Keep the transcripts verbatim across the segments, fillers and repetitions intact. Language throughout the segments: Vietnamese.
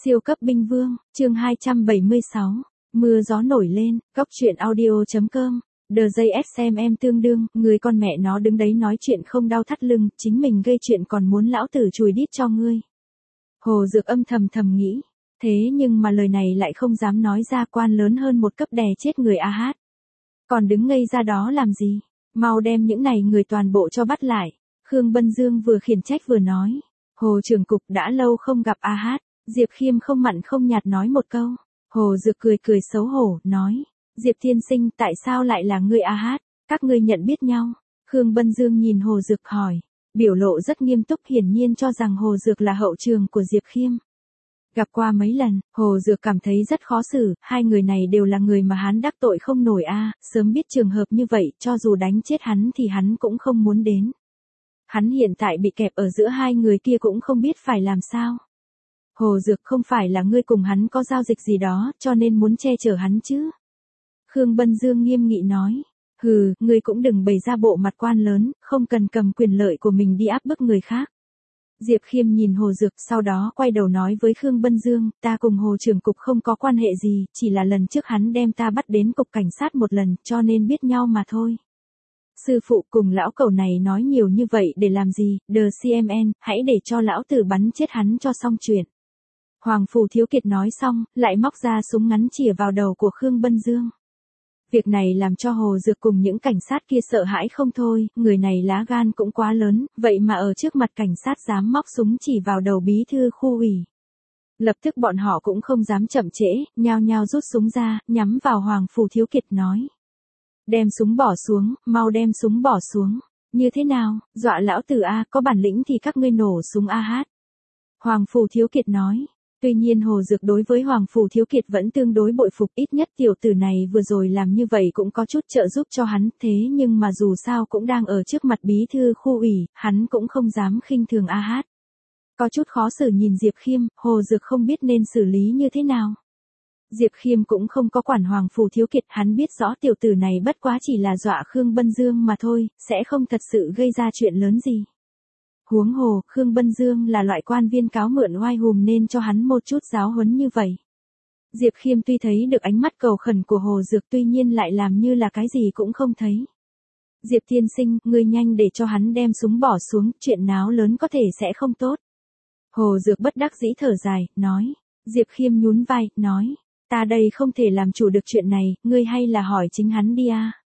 Siêu cấp binh vương, chương hai trăm bảy mươi sáu, mưa gió nổi lên, góc truyện audio.com, đờ giây ét em em tương đương, người con mẹ nó đứng đấy nói chuyện không đau thắt lưng, chính mình gây chuyện còn muốn lão tử chùi đít cho ngươi. Hồ Dược âm thầm thầm nghĩ, thế nhưng mà lời này lại không dám nói ra, quan lớn hơn một cấp đè chết người a hát. Còn đứng ngây ra đó làm gì, mau đem những này người toàn bộ cho bắt lại. Khương Bân Dương vừa khiển trách vừa nói, Hồ trưởng cục đã lâu không gặp a hát. Diệp Khiêm không mặn không nhạt nói một câu. Hồ Dược cười cười xấu hổ, nói, Diệp tiên sinh tại sao lại là ngươi a hát, các ngươi nhận biết nhau. Khương Bân Dương nhìn Hồ Dược hỏi, biểu lộ rất nghiêm túc, hiển nhiên cho rằng Hồ Dược là hậu trường của Diệp Khiêm. Gặp qua mấy lần, Hồ Dược cảm thấy rất khó xử, hai người này đều là người mà hắn đắc tội không nổi a, sớm biết trường hợp như vậy, cho dù đánh chết hắn thì hắn cũng không muốn đến. Hắn hiện tại bị kẹp ở giữa hai người kia cũng không biết phải làm sao. Hồ Dược, không phải là ngươi cùng hắn có giao dịch gì đó, cho nên muốn che chở hắn chứ? Khương Bân Dương nghiêm nghị nói, hừ, ngươi cũng đừng bày ra bộ mặt quan lớn, không cần cầm quyền lợi của mình đi áp bức người khác. Diệp Khiêm nhìn Hồ Dược, sau đó quay đầu nói với Khương Bân Dương, ta cùng Hồ trưởng cục không có quan hệ gì, chỉ là lần trước hắn đem ta bắt đến cục cảnh sát một lần, cho nên biết nhau mà thôi. Sư phụ, cùng lão cẩu này nói nhiều như vậy để làm gì, đờ xê em en, hãy để cho lão tử bắn chết hắn cho xong chuyện. Hoàng Phủ Thiếu Kiệt nói xong, lại móc ra súng ngắn chĩa vào đầu của Khương Bân Dương. Việc này làm cho Hồ Dược cùng những cảnh sát kia sợ hãi không thôi, người này lá gan cũng quá lớn, vậy mà ở trước mặt cảnh sát dám móc súng chỉ vào đầu bí thư khu ủy. Lập tức bọn họ cũng không dám chậm trễ, nhao nhao rút súng ra, nhắm vào Hoàng Phủ Thiếu Kiệt nói. Đem súng bỏ xuống, mau đem súng bỏ xuống. Như thế nào, dọa lão tử a, có bản lĩnh thì các ngươi nổ súng a hát. Hoàng Phủ Thiếu Kiệt nói. Tuy nhiên Hồ Dược đối với Hoàng Phủ Thiếu Kiệt vẫn tương đối bội phục, ít nhất tiểu tử này vừa rồi làm như vậy cũng có chút trợ giúp cho hắn, thế nhưng mà dù sao cũng đang ở trước mặt bí thư khu ủy, hắn cũng không dám khinh thường a hát. Có chút khó xử nhìn Diệp Khiêm, Hồ Dược không biết nên xử lý như thế nào. Diệp Khiêm cũng không có quản Hoàng Phủ Thiếu Kiệt, hắn biết rõ tiểu tử này bất quá chỉ là dọa Khương Bân Dương mà thôi, sẽ không thật sự gây ra chuyện lớn gì. Huống hồ, Khương Bân Dương là loại quan viên cáo mượn oai hùm nên cho hắn một chút giáo huấn như vậy. Diệp Khiêm tuy thấy được ánh mắt cầu khẩn của Hồ Dược, tuy nhiên lại làm như là cái gì cũng không thấy. Diệp tiên sinh, ngươi nhanh để cho hắn đem súng bỏ xuống, chuyện náo lớn có thể sẽ không tốt. Hồ Dược bất đắc dĩ thở dài, nói. Diệp Khiêm nhún vai, nói. Ta đây không thể làm chủ được chuyện này, ngươi hay là hỏi chính hắn đi a.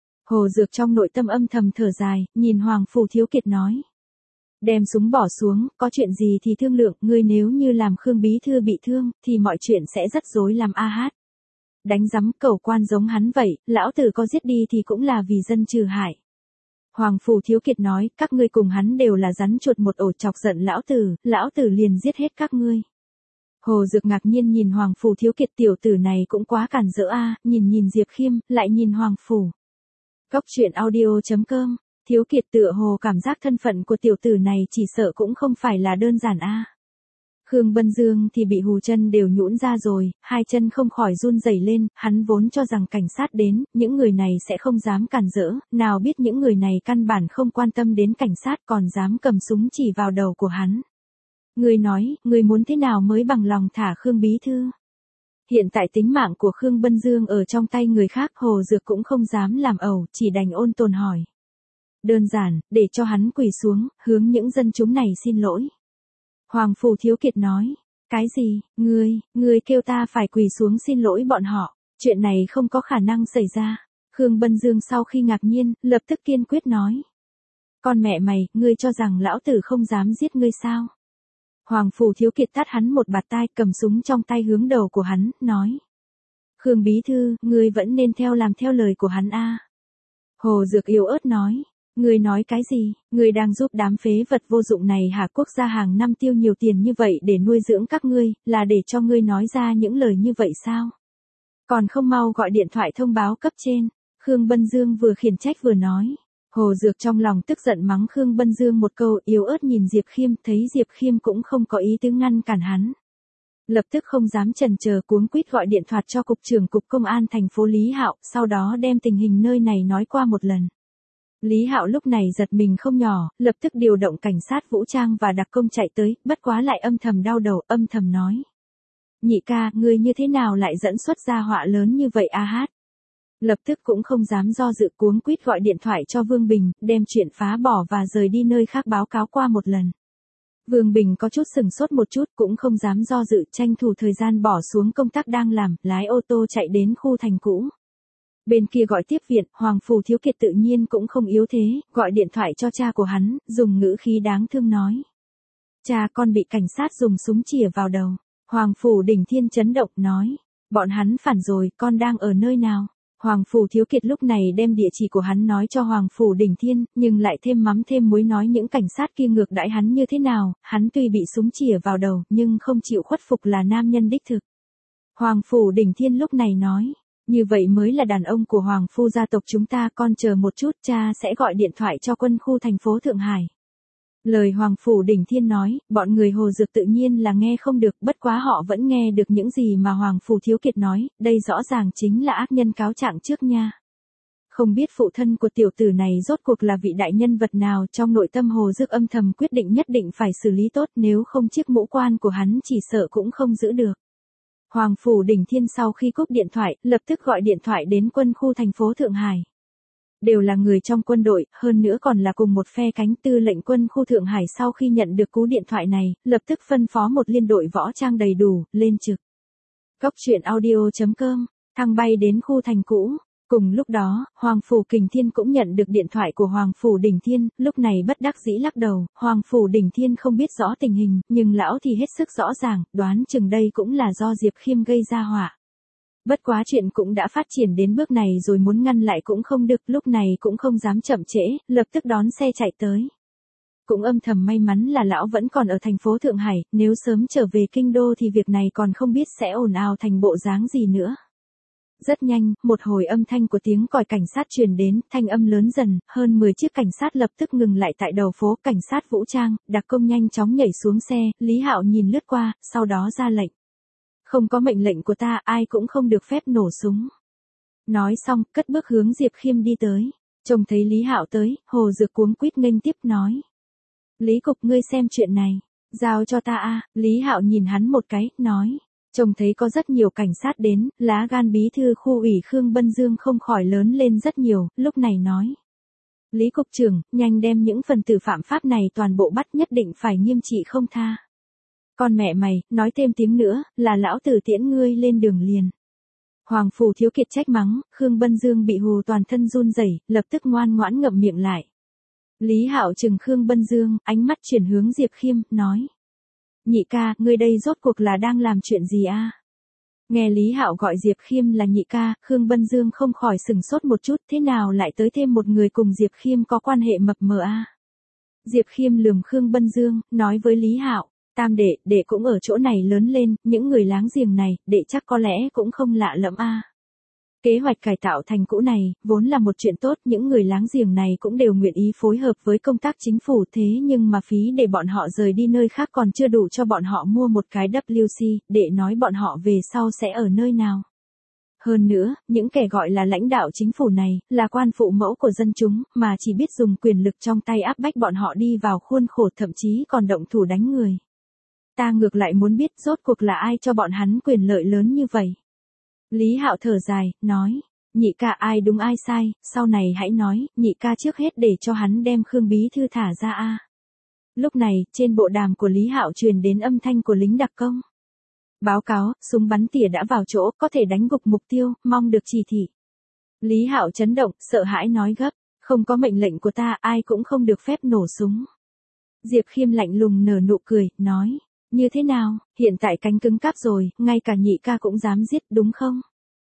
Hồ Dược trong nội tâm âm thầm thở dài, nhìn Hoàng Phủ Thiếu Kiệt nói. Đem súng bỏ xuống, có chuyện gì thì thương lượng, ngươi nếu như làm Khương bí thư bị thương, thì mọi chuyện sẽ rất rối làm a hát. Đánh rắm, cẩu quan giống hắn vậy, lão tử có giết đi thì cũng là vì dân trừ hại. Hoàng Phủ Thiếu Kiệt nói, các ngươi cùng hắn đều là rắn chuột một ổ, chọc giận lão tử, lão tử liền giết hết các ngươi. Hồ Dược ngạc nhiên nhìn Hoàng Phủ Thiếu Kiệt, tiểu tử này cũng quá cản rỡ a, nhìn nhìn Diệp Khiêm, lại nhìn Hoàng Phủ. Góc truyện audio.com, Thiếu Kiệt tựa hồ cảm giác thân phận của tiểu tử này chỉ sợ cũng không phải là đơn giản a. Khương Bân Dương thì bị hù chân đều nhũn ra rồi, hai chân không khỏi run rẩy lên, hắn vốn cho rằng cảnh sát đến, những người này sẽ không dám cản rỡ, nào biết những người này căn bản không quan tâm đến cảnh sát còn dám cầm súng chỉ vào đầu của hắn. Ngươi nói, ngươi muốn thế nào mới bằng lòng thả Khương bí thư? Hiện tại tính mạng của Khương Bân Dương ở trong tay người khác, Hồ Dược cũng không dám làm ẩu, chỉ đành ôn tồn hỏi. Đơn giản, để cho hắn quỳ xuống, hướng những dân chúng này xin lỗi. Hoàng Phủ Thiếu Kiệt nói, cái gì, ngươi, ngươi kêu ta phải quỳ xuống xin lỗi bọn họ, chuyện này không có khả năng xảy ra. Khương Bân Dương sau khi ngạc nhiên, lập tức kiên quyết nói. Con mẹ mày, ngươi cho rằng lão tử không dám giết ngươi sao? Hoàng Phủ Thiếu Kiệt tát hắn một bạt tai, cầm súng trong tay hướng đầu của hắn, nói. Khương bí thư, ngươi vẫn nên theo làm theo lời của hắn a. Hồ Dược yếu ớt nói. Ngươi nói cái gì, ngươi đang giúp đám phế vật vô dụng này hả? Quốc gia hàng năm tiêu nhiều tiền như vậy để nuôi dưỡng các ngươi, là để cho ngươi nói ra những lời như vậy sao? Còn không mau gọi điện thoại thông báo cấp trên. Khương Bân Dương vừa khiển trách vừa nói. Hồ Dược trong lòng tức giận mắng Khương Bân Dương một câu, yếu ớt nhìn Diệp Khiêm, thấy Diệp Khiêm cũng không có ý tứ ngăn cản hắn. Lập tức không dám chần chờ, cuống quýt gọi điện thoại cho cục trưởng cục công an thành phố Lý Hạo, sau đó đem tình hình nơi này nói qua một lần. Lý Hạo lúc này giật mình không nhỏ, lập tức điều động cảnh sát vũ trang và đặc công chạy tới, bất quá lại âm thầm đau đầu, âm thầm nói. Nhị ca, ngươi như thế nào lại dẫn xuất ra họa lớn như vậy a hát? Lập tức cũng không dám do dự, cuống quýt gọi điện thoại cho Vương Bình, đem chuyện phá bỏ và rời đi nơi khác báo cáo qua một lần. Vương Bình có chút sừng sốt một chút, cũng không dám do dự, tranh thủ thời gian bỏ xuống công tác đang làm, lái ô tô chạy đến khu thành cũ. Bên kia gọi tiếp viện, Hoàng Phủ Thiếu Kiệt tự nhiên cũng không yếu thế, gọi điện thoại cho cha của hắn, dùng ngữ khí đáng thương nói. Cha, con bị cảnh sát dùng súng chĩa vào đầu. Hoàng Phủ Đỉnh Thiên chấn động nói. Bọn hắn phản rồi, con đang ở nơi nào? Hoàng Phủ Thiếu Kiệt lúc này đem địa chỉ của hắn nói cho Hoàng Phủ Đỉnh Thiên, nhưng lại thêm mắm thêm muối nói những cảnh sát kia ngược đãi hắn như thế nào, hắn tuy bị súng chĩa vào đầu, nhưng không chịu khuất phục là nam nhân đích thực. Hoàng Phủ Đỉnh Thiên lúc này nói, như vậy mới là đàn ông của Hoàng Phu gia tộc chúng ta, con chờ một chút, cha sẽ gọi điện thoại cho quân khu thành phố Thượng Hải. Lời Hoàng Phủ Đỉnh Thiên nói, bọn người Hồ Dược tự nhiên là nghe không được, bất quá họ vẫn nghe được những gì mà Hoàng Phủ Thiếu Kiệt nói, đây rõ ràng chính là ác nhân cáo trạng trước nha. Không biết phụ thân của tiểu tử này rốt cuộc là vị đại nhân vật nào, trong nội tâm Hồ Dược âm thầm quyết định nhất định phải xử lý tốt, nếu không chiếc mũ quan của hắn chỉ sợ cũng không giữ được. Hoàng Phủ Đỉnh Thiên sau khi cúp điện thoại, lập tức gọi điện thoại đến quân khu thành phố Thượng Hải. Đều là người trong quân đội, hơn nữa còn là cùng một phe cánh. Tư lệnh quân khu Thượng Hải sau khi nhận được cú điện thoại này, lập tức phân phó một liên đội võ trang đầy đủ, lên trực. Cốc truyện audio chấm com, thăng bay đến khu thành cũ. Cùng lúc đó, Hoàng Phủ Kình Thiên cũng nhận được điện thoại của Hoàng Phủ Đỉnh Thiên, lúc này bất đắc dĩ lắc đầu, Hoàng Phủ Đỉnh Thiên không biết rõ tình hình, nhưng lão thì hết sức rõ ràng, đoán chừng đây cũng là do Diệp Khiêm gây ra họa. Bất quá chuyện cũng đã phát triển đến bước này rồi, muốn ngăn lại cũng không được, lúc này cũng không dám chậm trễ, lập tức đón xe chạy tới. Cũng âm thầm may mắn là lão vẫn còn ở thành phố Thượng Hải, nếu sớm trở về kinh đô thì việc này còn không biết sẽ ồn ào thành bộ dáng gì nữa. Rất nhanh, một hồi âm thanh của tiếng còi cảnh sát truyền đến, thanh âm lớn dần, hơn mười chiếc cảnh sát lập tức ngừng lại tại đầu phố, cảnh sát vũ trang, đặc công nhanh chóng nhảy xuống xe, Lý Hạo nhìn lướt qua, sau đó ra lệnh. Không có mệnh lệnh của ta, ai cũng không được phép nổ súng. Nói xong, cất bước hướng Diệp Khiêm đi tới. Trông thấy Lý Hạo tới, Hồ Dược cuống quýt nghênh tiếp nói. Lý Cục, ngươi xem chuyện này. Giao cho ta a. Lý Hạo nhìn hắn một cái, nói. Trông thấy có rất nhiều cảnh sát đến, lá gan bí thư khu ủy Khương Bân Dương không khỏi lớn lên rất nhiều, lúc này nói. Lý Cục trưởng, nhanh đem những phần tử phạm pháp này toàn bộ bắt, nhất định phải nghiêm trị không tha. Con mẹ mày, nói thêm tiếng nữa, là lão tử tiễn ngươi lên đường liền. Hoàng Phủ Thiếu Kiệt trách mắng, Khương Bân Dương bị hù toàn thân run rẩy, lập tức ngoan ngoãn ngậm miệng lại. Lý Hạo trừng Khương Bân Dương, ánh mắt chuyển hướng Diệp Khiêm, nói. Nhị ca, ngươi đây rốt cuộc là đang làm chuyện gì a? Nghe Lý Hạo gọi Diệp Khiêm là nhị ca, Khương Bân Dương không khỏi sừng sốt một chút, thế nào lại tới thêm một người cùng Diệp Khiêm có quan hệ mập mờ a? Diệp Khiêm lườm Khương Bân Dương, nói với Lý Hạo. Tam đệ, đệ cũng ở chỗ này lớn lên, những người láng giềng này, đệ chắc có lẽ cũng không lạ lẫm a. Kế hoạch cải tạo thành cũ này, vốn là một chuyện tốt, những người láng giềng này cũng đều nguyện ý phối hợp với công tác chính phủ, thế nhưng mà phí để bọn họ rời đi nơi khác còn chưa đủ cho bọn họ mua một cái W C, đệ nói bọn họ về sau sẽ ở nơi nào. Hơn nữa, những kẻ gọi là lãnh đạo chính phủ này, là quan phụ mẫu của dân chúng, mà chỉ biết dùng quyền lực trong tay áp bách bọn họ đi vào khuôn khổ, thậm chí còn động thủ đánh người. Ta ngược lại muốn biết rốt cuộc là ai cho bọn hắn quyền lợi lớn như vậy. Lý Hạo thở dài, nói, nhị ca ai đúng ai sai, sau này hãy nói, nhị ca trước hết để cho hắn đem Khương Bí Thư thả ra a. Lúc này, trên bộ đàm của Lý Hạo truyền đến âm thanh của lính đặc công. Báo cáo, súng bắn tỉa đã vào chỗ, có thể đánh gục mục tiêu, mong được chỉ thị. Lý Hạo chấn động, sợ hãi nói gấp, không có mệnh lệnh của ta, ai cũng không được phép nổ súng. Diệp Khiêm lạnh lùng nở nụ cười, nói. Như thế nào, hiện tại cánh cứng cáp rồi, ngay cả nhị ca cũng dám giết, đúng không?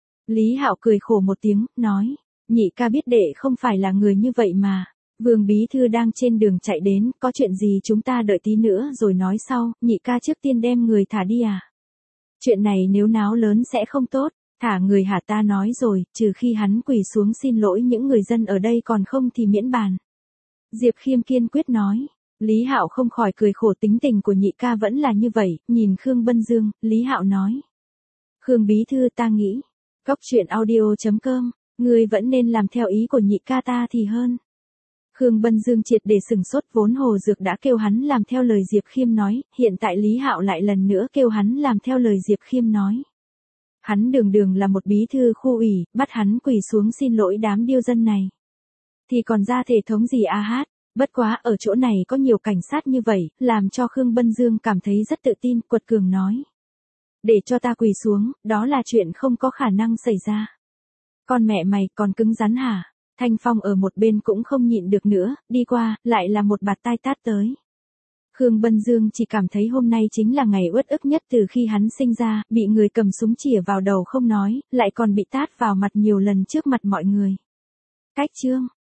Lý Hạo cười khổ một tiếng, nói, nhị ca biết đệ không phải là người như vậy mà. Vương Bí Thư đang trên đường chạy đến, có chuyện gì chúng ta đợi tí nữa rồi nói sau, nhị ca trước tiên đem người thả đi à? Chuyện này nếu náo lớn sẽ không tốt, thả người hả, ta nói rồi, trừ khi hắn quỳ xuống xin lỗi những người dân ở đây, còn không thì miễn bàn. Diệp Khiêm kiên quyết nói. Lý Hạo không khỏi cười khổ, tính tình của nhị ca vẫn là như vậy, nhìn Khương Bân Dương, Lý Hạo nói. Khương Bí Thư, ta nghĩ, cốc truyện audio chấm com, ngươi vẫn nên làm theo ý của nhị ca ta thì hơn. Khương Bân Dương triệt để sừng sốt, vốn Hồ Dược đã kêu hắn làm theo lời Diệp Khiêm nói, hiện tại Lý Hạo lại lần nữa kêu hắn làm theo lời Diệp Khiêm nói. Hắn đường đường là một bí thư khu ủy, bắt hắn quỳ xuống xin lỗi đám điêu dân này. Thì còn ra thể thống gì a hát, bất quá ở chỗ này có nhiều cảnh sát như vậy, làm cho Khương Bân Dương cảm thấy rất tự tin, quật cường nói. Để cho ta quỳ xuống, đó là chuyện không có khả năng xảy ra. Con mẹ mày còn cứng rắn hả? Thanh Phong ở một bên cũng không nhịn được nữa, đi qua, lại là một bạt tai tát tới. Khương Bân Dương chỉ cảm thấy hôm nay chính là ngày uất ức nhất từ khi hắn sinh ra, bị người cầm súng chĩa vào đầu không nói, lại còn bị tát vào mặt nhiều lần trước mặt mọi người. Cách chương